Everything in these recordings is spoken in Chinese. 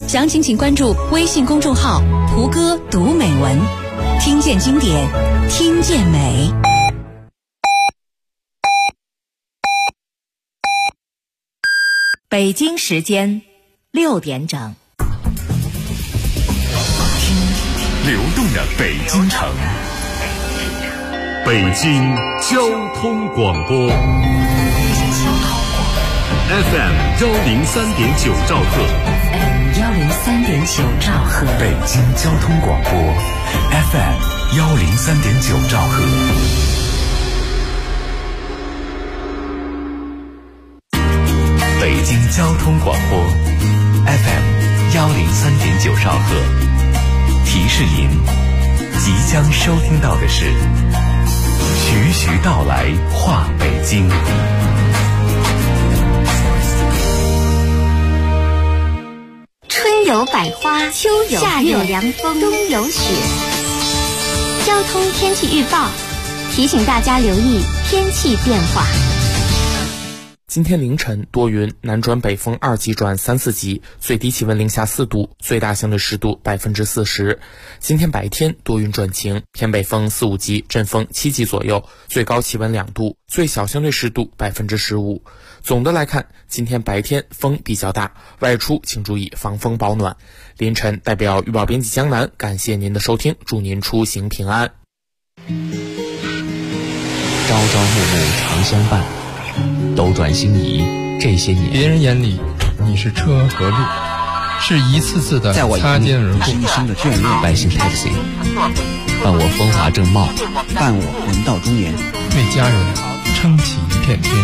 详情请关注微信公众号胡歌读美文，听见经典，听见美。北京时间6点整， 听流动的北京城，北京交通广播 FM103.9兆赫 103.9兆赫， 北京交通广播 FM103.9兆赫。北京交通广播 FM103.9兆赫，提示您即将收听到的是徐徐道来话北京。 春有百花，秋有夏有凉风，冬有雪。交通天气预报提醒大家留意天气变化。 今天凌晨多云，南转北风2级转3、4级，最低气温零下4度，最大相对湿度40%。今天白天多云转晴，偏北风4、5级，阵风7级左右，最高气温2度，最小相对湿度15%。总的来看，今天白天风比较大，外出请注意防风保暖。凌晨代表预报编辑江南，感谢您的收听，祝您出行平安。 朝朝暮暮常相伴，斗转星移这些年， 别人眼里你是车和路，是一次次的擦肩而过。 是一生的眷恋。百姓 taxi， 伴我风华正茂，伴我魂到中年， 为家人撑起一片天。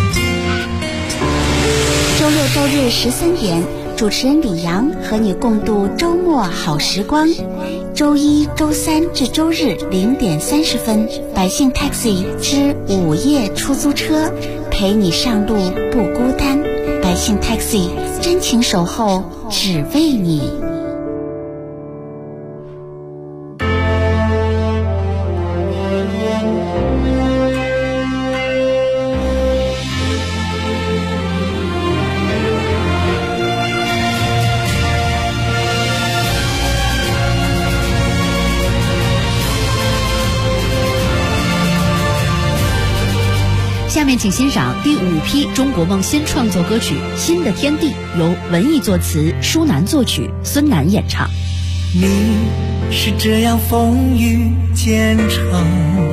周六周日13点，主持人李阳和你共度周末好时光。周一、周三至周日0点30分，百姓 taxi 之午夜出租车，陪你上路不孤单。百姓 taxi 真情守候，只为你。 下面请欣赏第5批中国梦新创作歌曲《新的天地》，由文艺作词，舒楠作曲，孙楠演唱。 你是这样风雨兼程，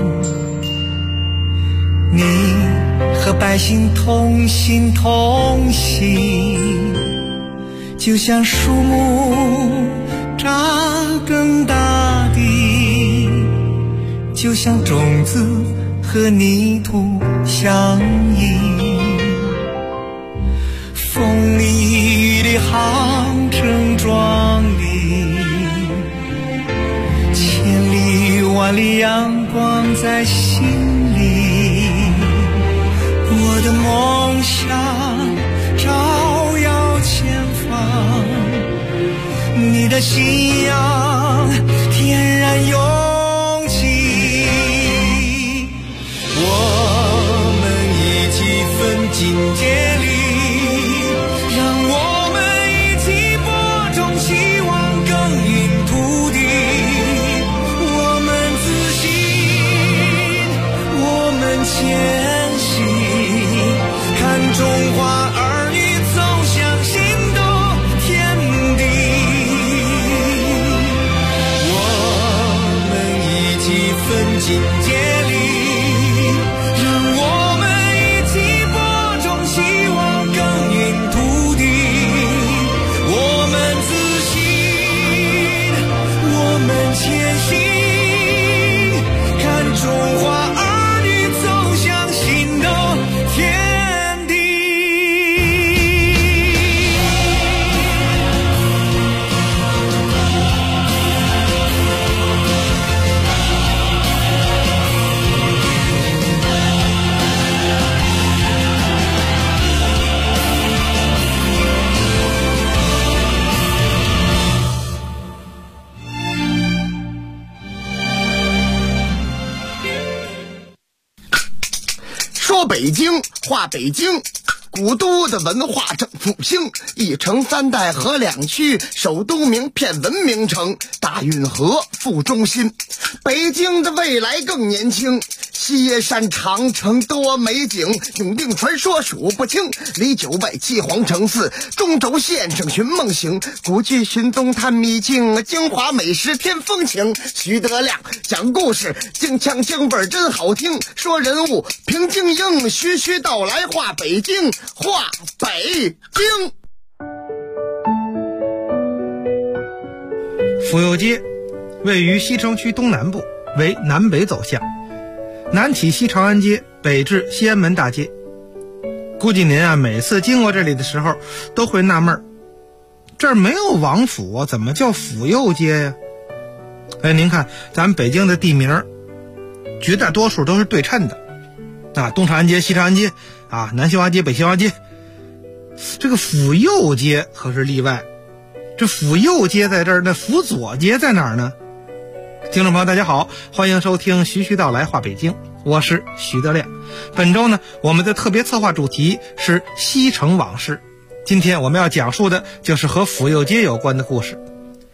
你和百姓同心同行，就像树木扎根大地，就像种子和泥土相依，风里雨里航程壮丽，千里万里阳光在心里，我的梦想照耀前方，你的信仰天然永境界里，让我们一起播种希望，耕耘土地。我们自信，我们前行，看中华儿女走向新的天地。我们一起奋进接力，让我们前行，看中华儿女走向新的天地。 说北京话北京， 古都的文化正复兴，一城三代河两区，首都名片文明城，大运河副中心。北京的未来更年轻，西山长城多美景，永定传说数不清，离九外七皇城寺，中轴线上寻梦行，古迹寻踪探秘境，京华美食添风情。徐德亮讲故事，京腔京味真好听，说人物评经营，徐徐道来画北京，画北京。 府右街位于西城区东南部，为南北走向，南起西长安街，北至西安门大街。估计您每次经过这里的时候都会纳闷，这儿没有王府啊，怎么叫府右街呀？您看咱们北京的地名绝大多数都是对称的东长安街、西长安街南新华街、北新华街。这个府右街可是例外，这府右街在这儿，那府左街在哪儿呢？听众朋友大家好，欢迎收听徐徐道来话北京，我是徐德亮。本周呢，我们的特别策划主题是西城往事。今天我们要讲述的就是和府右街有关的故事。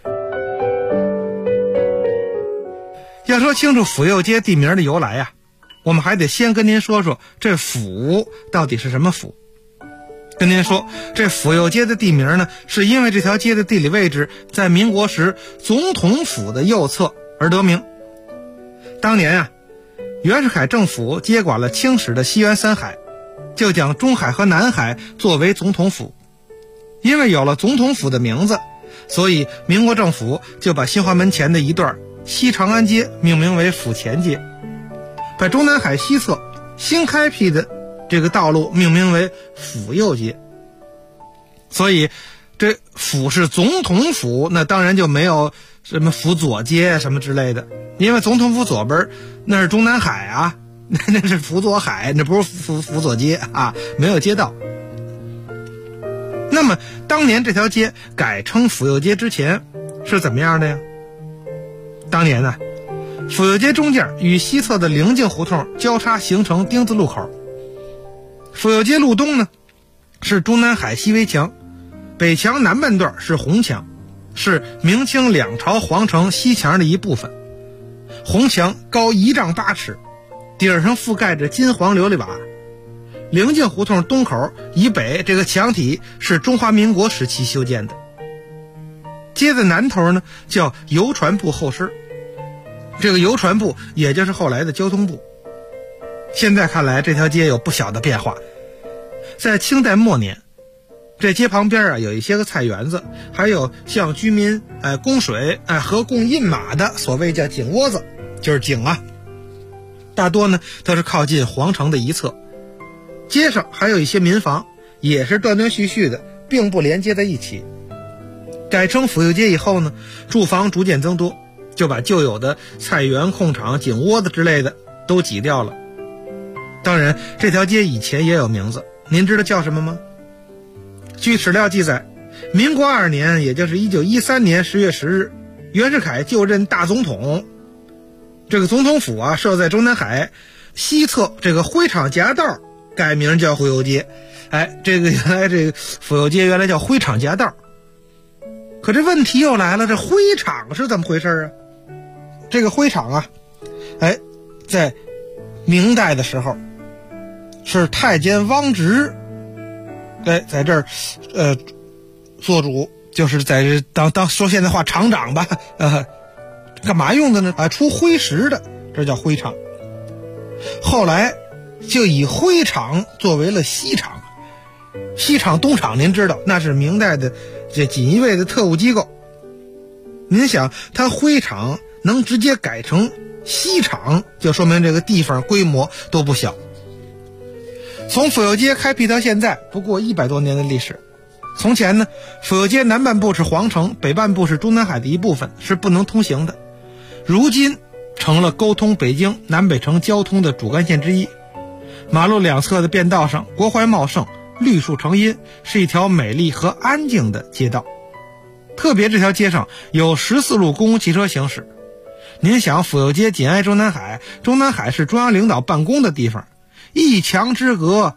要说清楚府右街地名的由来我们还得先跟您说说这府到底是什么府。跟您说，这府右街的地名呢，是因为这条街的地理位置在民国时总统府的右侧而得名。当年袁世凯政府接管了清史的西园三海，就将中海和南海作为总统府。因为有了总统府的名字，所以民国政府就把新华门前的一段西长安街命名为府前街，把中南海西侧新开辟的这个道路命名为府右街。所以这府是总统府，那当然就没有什么府左街什么之类的，因为总统府左边那是中南海那是府左海，那不是府左街没有街道。那么当年这条街改称府右街之前是怎么样的呀？当年府右街中间与西侧的灵境胡同交叉形成丁字路口。府右街路东呢是中南海西围墙，北墙南半段是红墙，是明清两朝皇城西墙的一部分。红墙高1丈8尺，顶上覆盖着金黄琉璃瓦。灵境胡同东口以北这个墙体是中华民国时期修建的。街的南头呢叫邮传部后身，这个邮传部也就是后来的交通部。现在看来这条街有不小的变化。在清代末年，这街旁边有一些个菜园子，还有向居民供水和供印马的所谓叫井窝子，就是井大多呢都是靠近皇城的一侧。街上还有一些民房，也是断断续续的，并不连接在一起。改称府右街以后呢，住房逐渐增多，就把旧有的菜园、空场、井窝子之类的都挤掉了。当然这条街以前也有名字，您知道叫什么吗？据史料记载，民国2年，也就是1913年10月10日，袁世凯就任大总统。这个总统府设在中南海西侧这个灰厂夹道，改名叫府右街。这个原来这个府右街原来叫灰厂夹道。可这问题又来了，这灰厂是怎么回事这个灰厂在明代的时候是太监汪直在这儿做主，就是在这当说现在话厂长吧干嘛用的呢？出灰石的，这叫灰厂。后来就以灰厂作为了西厂。西厂东厂您知道那是明代的这锦衣卫的特务机构。您想它灰厂能直接改成西厂，就说明这个地方规模都不小。从府右街开辟到现在不过100多年的历史。从前呢，府右街南半部是皇城，北半部是中南海的一部分，是不能通行的。如今成了沟通北京南北城交通的主干线之一。马路两侧的便道上国槐茂盛，绿树成荫，是一条美丽和安静的街道。特别这条街上有14路公共汽车行驶。您想府右街紧挨中南海，中南海是中央领导办公的地方，一墙之隔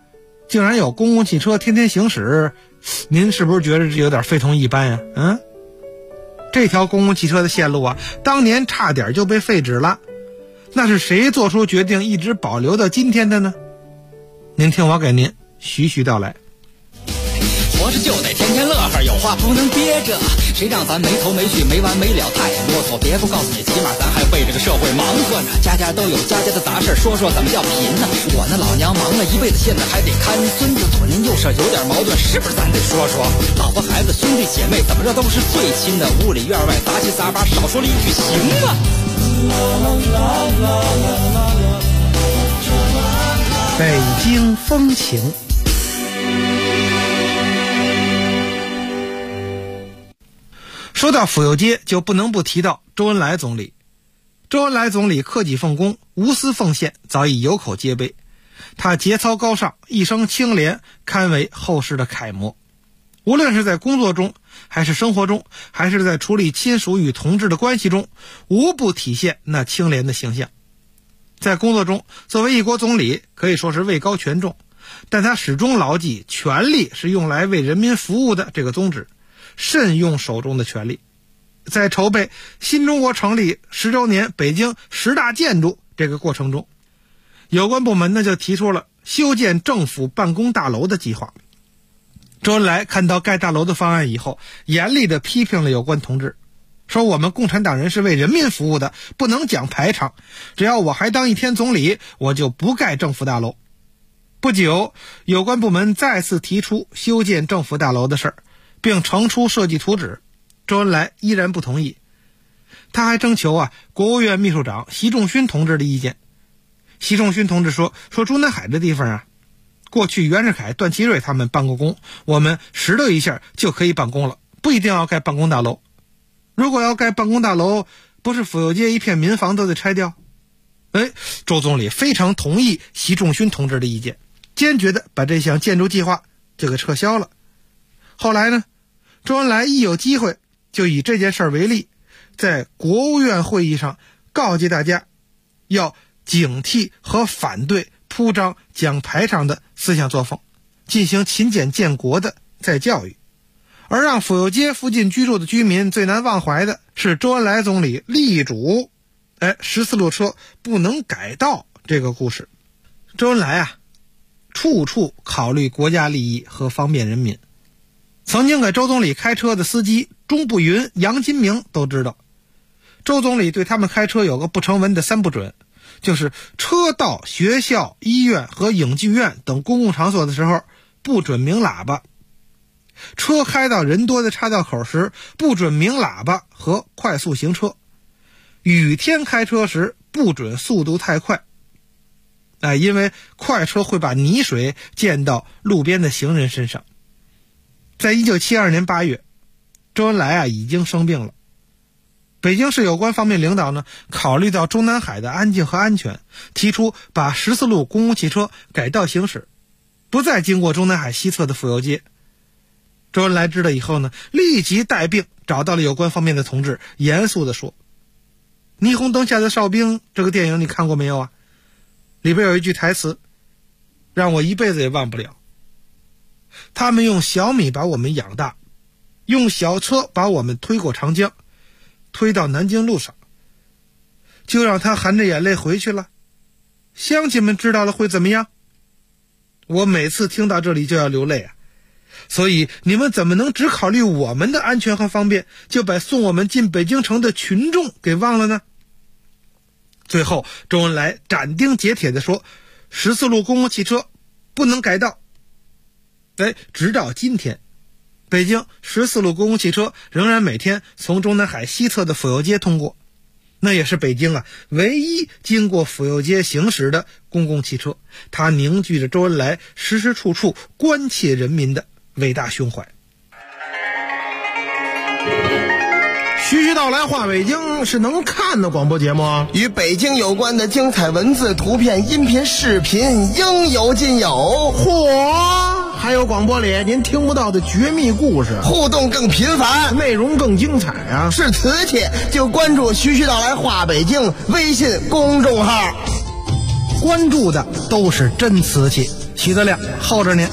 竟然有公共汽车天天行驶，您是不是觉得有点非同一般呀？这条公共汽车的线路啊，当年差点就被废止了，那是谁做出决定一直保留到今天的呢？您听我给您徐徐道来。 活着就得天天乐呵，有话不能憋着，谁让咱没头没绪没完没了太啰嗦。别不告诉你，起码咱还为这个社会忙活呢。家家都有家家的杂事，说说怎么叫贫呢？我那老娘忙了一辈子，现在还得看孙子，左邻右舍有点矛盾，是不是咱得说说？老婆孩子兄弟姐妹怎么着都是最亲的，屋里院外杂七杂八，少说了一句行吗？ 北京风情。说到府右街，就不能不提到周恩来总理。周恩来总理克己奉公，无私奉献，早已有口皆碑。他节操高尚，一生清廉，堪为后世的楷模。无论是在工作中，还是生活中，还是在处理亲属与同志的关系中，无不体现那清廉的形象。在工作中，作为一国总理，可以说是位高权重，但他始终牢记权力是用来为人民服务的这个宗旨，慎用手中的权力。在筹备新中国成立10周年北京10大建筑这个过程中，有关部门呢就提出了修建政府办公大楼的计划。周恩来看到盖大楼的方案以后，严厉地批评了有关同志，说我们共产党人是为人民服务的，不能讲排场，只要我还当一天总理，我就不盖政府大楼。不久，有关部门再次提出修建政府大楼的事儿，并呈出设计图纸，周恩来依然不同意。他还征求国务院秘书长习仲勋同志的意见。习仲勋同志说中南海这地方过去袁世凯、段祺瑞他们办过工，我们拾掇一下就可以办公了，不一定要盖办公大楼。如果要盖办公大楼，不是府右街一片民房都得拆掉？周总理非常同意习仲勋同志的意见，坚决地把这项建筑计划就给撤销了。后来呢，周恩来一有机会就以这件事为例，在国务院会议上告诫大家要警惕和反对铺张讲排场的思想作风，进行勤俭建国的再教育。而让府右街附近居住的居民最难忘怀的是周恩来总理力主14路车不能改道这个故事。周恩来处处考虑国家利益和方便人民。曾经给周总理开车的司机钟步云、杨金明都知道，周总理对他们开车有个不成文的3不准，就是车到学校、医院和影剧院等公共场所的时候不准鸣喇叭，车开到人多的岔道口时不准鸣喇叭和快速行车，雨天开车时不准速度太快，因为快车会把泥水溅到路边的行人身上。在1972年8月，周恩来已经生病了。北京市有关方面领导呢，考虑到中南海的安静和安全，提出把14路公共汽车改道行驶，不再经过中南海西侧的府右街。周恩来知道以后呢，立即带病找到了有关方面的同志，严肃地说：霓虹灯下的哨兵这个电影你看过没有里边有一句台词让我一辈子也忘不了，他们用小米把我们养大，用小车把我们推过长江，推到南京路上，就让他含着眼泪回去了。乡亲们知道了会怎么样？我每次听到这里就要流泪所以你们怎么能只考虑我们的安全和方便，就把送我们进北京城的群众给忘了呢？最后周恩来斩钉截铁地说，14路公共汽车不能改道。直到今天，北京14路公共汽车仍然每天从中南海西侧的府右街通过，那也是北京唯一经过府右街行驶的公共汽车。它凝聚着周恩来时时处处关切人民的伟大胸怀。 徐徐道来话北京是能看的广播节目， 与北京有关的精彩文字、图片、音频、视频应有尽有。 嚯！还有广播里您听不到的绝密故事， 互动更频繁， 内容更精彩是瓷器就关注徐徐道来话北京微信公众号， 关注的都是真瓷器。 齐德亮候着您。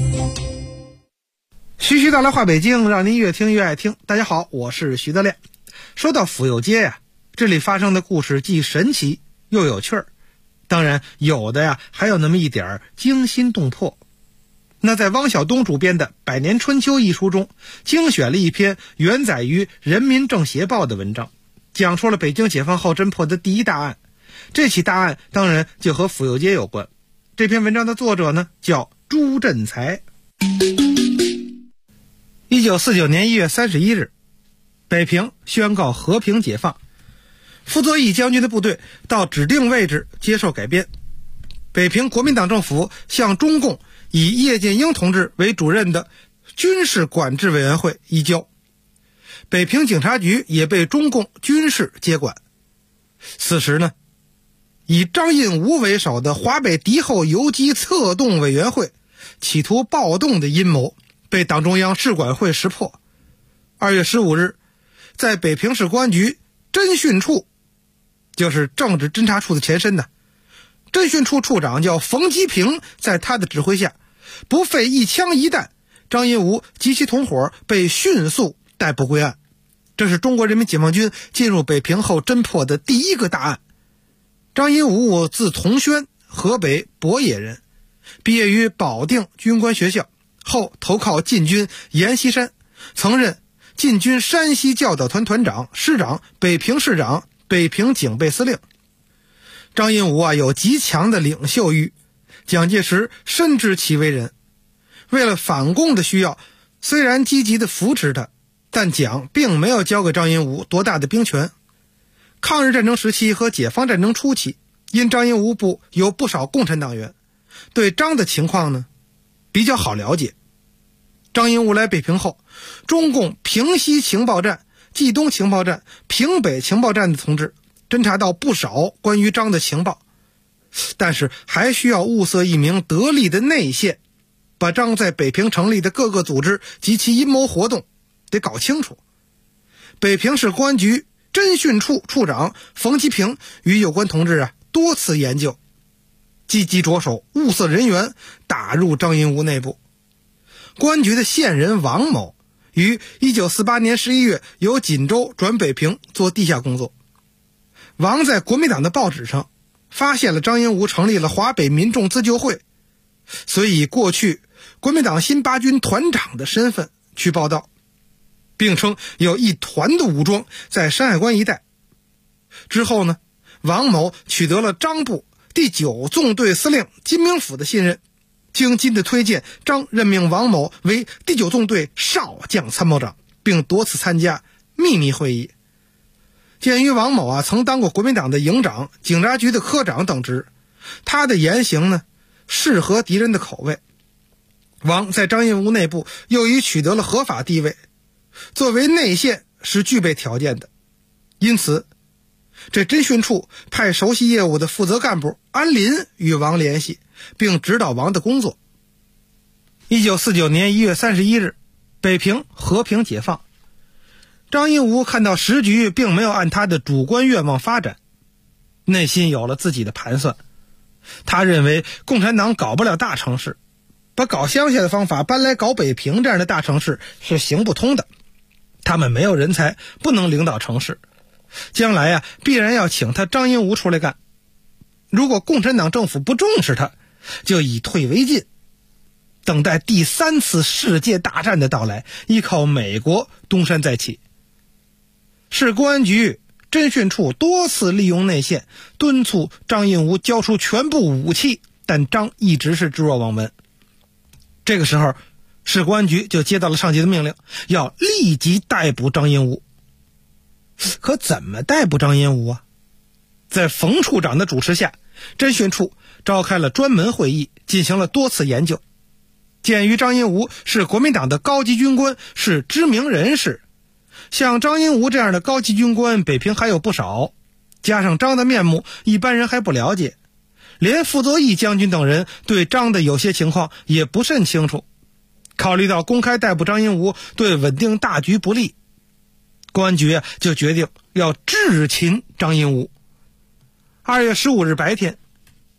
徐徐道来话北京，让您越听越爱听。大家好，我是徐德亮。说到府右街呀，这里发生的故事既神奇又有趣儿，当然有的呀还有那么一点惊心动魄。那在汪晓东主编的《百年春秋》一书中，精选了一篇原载于《人民政协报》的文章，讲出了北京解放后侦破的第一大案。这起大案当然就和府右街有关。这篇文章的作者呢叫朱振才。1949年1月31日，北平宣告和平解放，傅作义将军的部队到指定位置接受改编。北平国民党政府向中共以叶剑英同志为主任的军事管制委员会移交，北平警察局也被中共军事接管。此时呢，以张印武为首的华北敌后游击策动委员会企图暴动的阴谋被党中央市管会识破。2月15日，在北平市公安局侦讯处，就是政治侦查处的前身呢，侦讯处处长叫冯基平，在他的指挥下，不费一枪一弹，张印武及其同伙被迅速逮捕归案。这是中国人民解放军进入北平后侦破的第一个大案。张印武字同轩，河北博野人，毕业于保定军官学校，后投靠晋军阎锡山，曾任晋军山西教导团团长、师长、北平市长、北平警备司令。张印武有极强的领袖欲，蒋介石深知其为人。为了反共的需要，虽然积极的扶持他，但蒋并没有交给张印武多大的兵权。抗日战争时期和解放战争初期，因张印武部有不少共产党员，对张的情况呢比较好了解。张印武来北平后，中共平西情报站、冀东情报站、平北情报站的同志侦查到不少关于张的情报，但是还需要物色一名得力的内线，把张在北平成立的各个组织及其阴谋活动得搞清楚。北平市公安局侦讯处处长冯基平与有关同志多次研究，积极着手物色人员，打入张印武内部。公安局的线人王某于1948年11月由锦州转北平做地下工作。王在国民党的报纸上发现了张印武成立了华北民众自救会，所以以过去国民党新八军团长的身份去报道，并称有一团的武装在山海关一带。之后呢，王某取得了张部第9纵队司令金明甫的信任，经金的推荐，张任命王某为第9纵队少将参谋长，并多次参加秘密会议。鉴于王某曾当过国民党的营长、警察局的科长等职，他的言行呢适合敌人的口味。王在张印武内部又已取得了合法地位，作为内线是具备条件的。因此这侦讯处派熟悉业务的负责干部安林与王联系，并指导王的工作。1949年1月31日，北平和平解放。张印武看到时局并没有按他的主观愿望发展，内心有了自己的盘算。他认为共产党搞不了大城市，把搞乡下的方法搬来搞北平这样的大城市是行不通的。他们没有人才，不能领导城市，将来必然要请他张印武出来干。如果共产党政府不重视他，就以退为进，等待第3次世界大战的到来，依靠美国东山再起。市公安局侦讯处多次利用内线敦促张印武交出全部武器，但张一直是置若罔闻。这个时候，市公安局就接到了上级的命令，要立即逮捕张印武。可怎么逮捕张印武在冯处长的主持下，侦讯处召开了专门会议，进行了多次研究。鉴于张印武是国民党的高级军官，是知名人士，像张印武这样的高级军官北平还有不少，加上张的面目一般人还不了解，连傅作义将军等人对张的有些情况也不甚清楚。考虑到公开逮捕张印武对稳定大局不利，公安局就决定要智擒张印武。2月15日白天，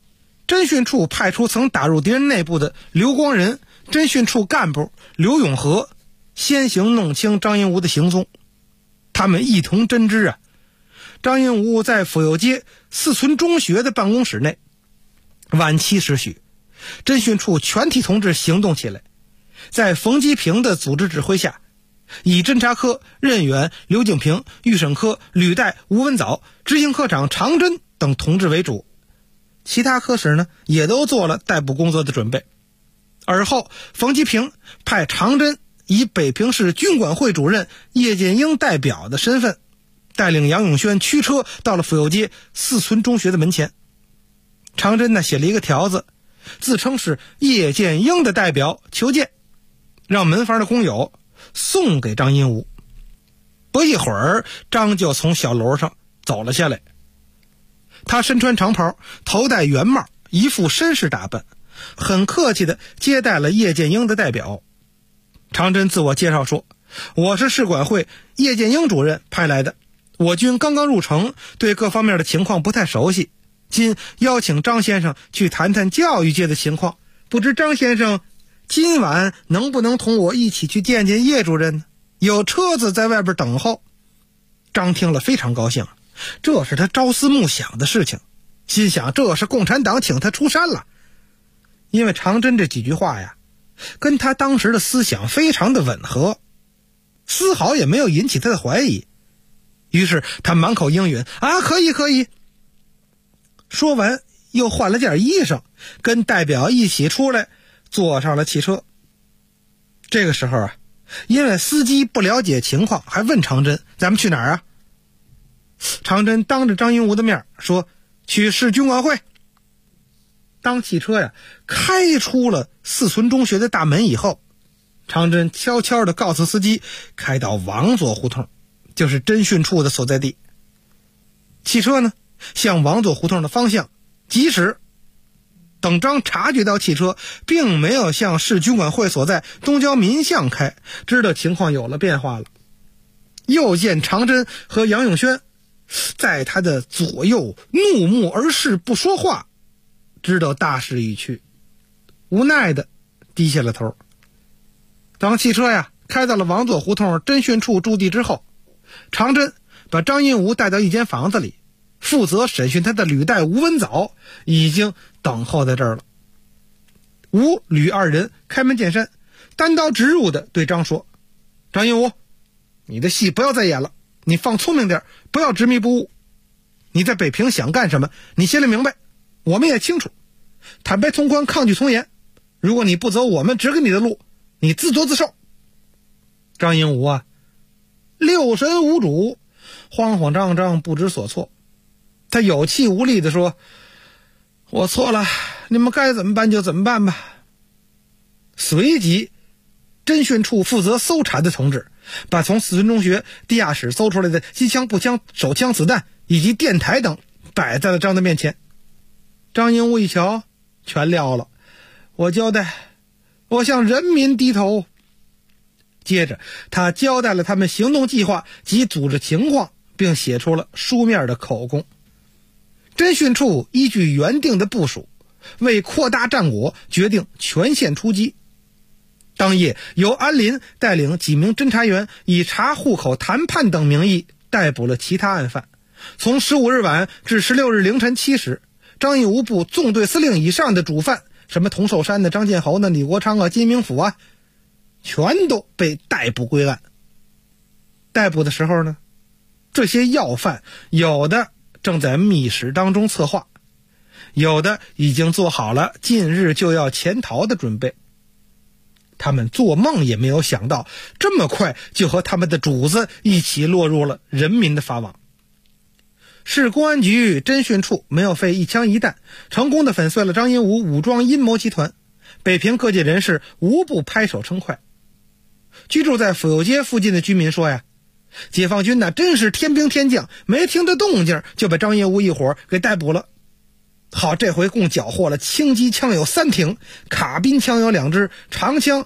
侦讯处派出曾打入敌人内部的刘光仁、侦讯处干部刘永和，先行弄清张英吾的行踪。他们一同侦知张英吾在府右街四村中学的办公室内。晚7时许，侦讯处全体同志行动起来，在冯基平的组织指挥下，以侦察科任远、刘景平、预审科吕岱、吴文藻、执行科长常真等同志为主，其他科室呢也都做了逮捕工作的准备。而后冯基平派常真以北平市军管会主任叶剑英代表的身份，带领杨永轩驱车到了府右街四村中学的门前。常真呢写了一个条子，自称是叶剑英的代表求见，让门房的工友送给张英吾。不一会儿，张就从小楼上走了下来。他身穿长袍，头戴圆帽，一副绅士打扮，很客气地接待了叶剑英的代表。常真自我介绍说，我是市管会叶剑英主任派来的，我军刚刚入城，对各方面的情况不太熟悉，今邀请张先生去谈谈教育界的情况，不知张先生今晚能不能同我一起去见见叶主任呢？有车子在外边等候。张听了非常高兴，这是他朝思暮想的事情，心想这是共产党请他出山了。因为常真这几句话跟他当时的思想非常的吻合，丝毫也没有引起他的怀疑。于是他满口应允，可以可以。说完又换了件衣裳，跟代表一起出来，坐上了汽车。这个时候因为司机不了解情况，还问常真，咱们去哪儿常真当着张英吾的面说，去市军管会。当汽车开出了四村中学的大门以后，常真悄悄地告诉司机，开到王左胡同，就是侦讯处的所在地。汽车呢向王左胡同的方向疾驶。等张察觉到汽车并没有向市军管会所在东郊民巷开，知道情况有了变化了。又见常真和杨永轩在他的左右怒目而视不说话，知道大势已去，无奈的低下了头。当汽车开到了王左胡同侦讯处驻地之后，常真把张英吾带到一间房子里，负责审讯他的吕岱、吴文藻已经等候在这儿了。吴吕二人开门见山，单刀直入的对张说，张英吾，你的戏不要再演了，你放聪明点，不要执迷不悟。你在北平想干什么，你心里明白，我们也清楚。坦白从宽，抗拒从严，如果你不走我们指给你的路，你自作自受。张英吾六神无主，慌慌张张，不知所措。他有气无力地说，我错了，你们该怎么办就怎么办吧。随即侦讯处负责搜查的同志把从四村中学地下室搜出来的机枪、步枪、手枪、子弹以及电台等摆在了张的面前。张英吾一瞧，全撂了，我交代，我向人民低头。接着他交代了他们行动计划及组织情况，并写出了书面的口供。侦讯处依据原定的部署，为扩大战果，决定全线出击。当夜由安林带领几名侦查员以查户口、谈判等名义逮捕了其他案犯。从15日晚至16日凌晨7时，张义吾部纵队司令以上的主犯，什么童寿山的、张建侯的、李国昌金明甫全都被逮捕归案。逮捕的时候呢，这些要犯有的正在密室当中策划，有的已经做好了近日就要潜逃的准备。他们做梦也没有想到，这么快就和他们的主子一起落入了人民的法网。市公安局侦讯处没有费一枪一弹，成功的粉碎了张英吾武装阴谋集团。北平各界人士无不拍手称快。居住在府右街附近的居民说解放军真是天兵天将，没听着动静就把张英吾一伙给逮捕了。好，这回共缴获了轻机枪有3挺，卡宾枪有2支，长枪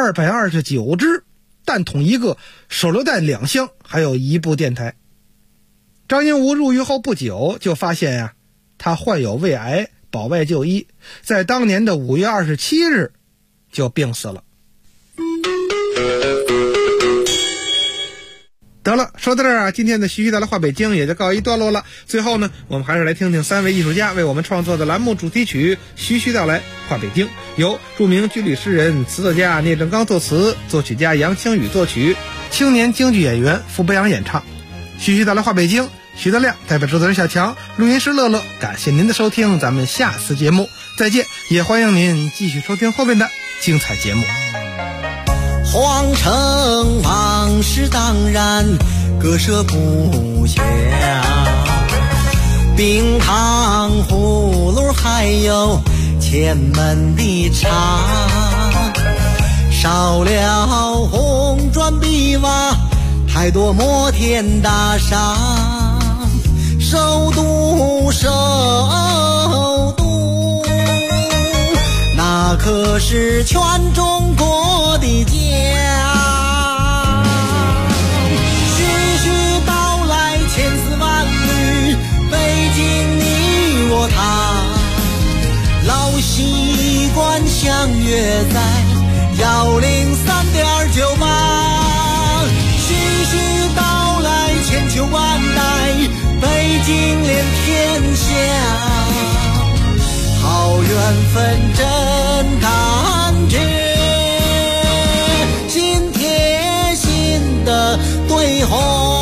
229支，弹筒1个，手榴弹2箱，还有1部电台。张英吾入狱后不久就发现他患有胃癌， 保外就医，在当年的5月27日就病死了。得了，说到这儿啊，今天的徐徐道来话北京也就告一段落了。最后呢，我们还是来听听3位艺术家为我们创作的栏目主题曲《徐徐道来话北京》，由著名军旅诗人、词作家聂政刚作词，作曲家杨清宇作曲，青年京剧演员傅北阳演唱。徐徐道来话北京，徐德亮代表制作人小强，录音师乐乐，感谢您的收听，咱们下次节目再见，也欢迎您继续收听后面的精彩节目。 皇城往事当然割舍不下，冰糖葫芦还有前门的茶，少了红砖碧瓦，太多摩天大厦，首都那可是全中国的家。徐徐道来千丝万缕，北京你我他，老习惯相约在103.98。徐徐道来千秋万代，北京连天下，好缘分真感觉，心贴心的对话。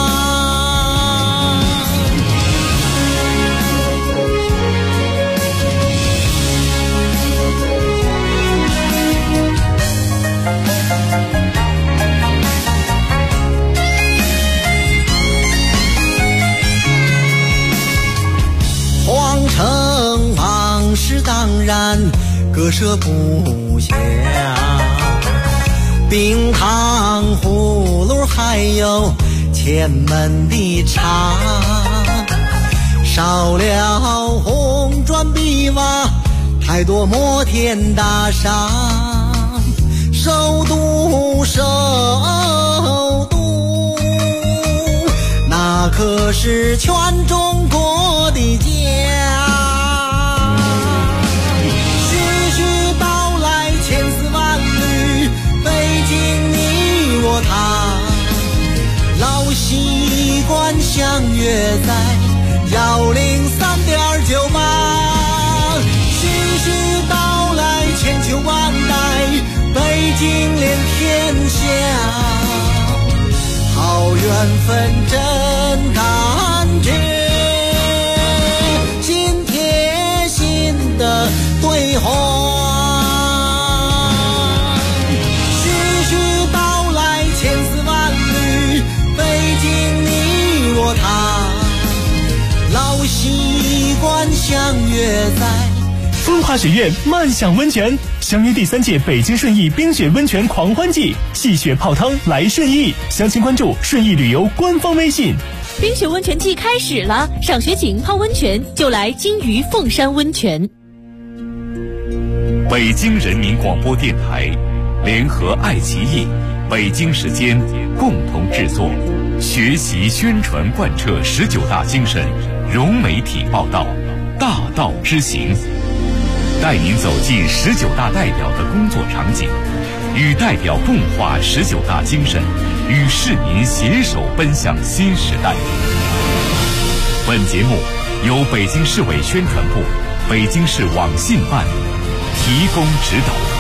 皇城往事当然割舍不下，冰糖葫芦还有前门的茶，少了红砖碧瓦，太多摩天大厦，首都那可是全中国的家。徐徐道来千丝万缕，北京你我他，老习惯相约在103.98。徐徐道来千秋万代，北京连天下，好缘分真感觉，心贴心的对话。徐徐道来千丝万缕，北京你我他，老习惯相约在风华学院漫享温泉，相约第3届北京顺义冰雪温泉狂欢季，戏雪泡汤来顺义，详情关注顺义旅游官方微信。 冰雪温泉季开始了，赏雪景泡温泉就来金鱼凤山温泉。 北京人民广播电台联合爱奇艺、北京时间共同制作，学习宣传贯彻19大精神，融媒体报道，大道之行，带您走进19大代表的工作场景，与代表共话19大精神，与市民携手奔向新时代。本节目由北京市委宣传部、北京市网信办提供指导。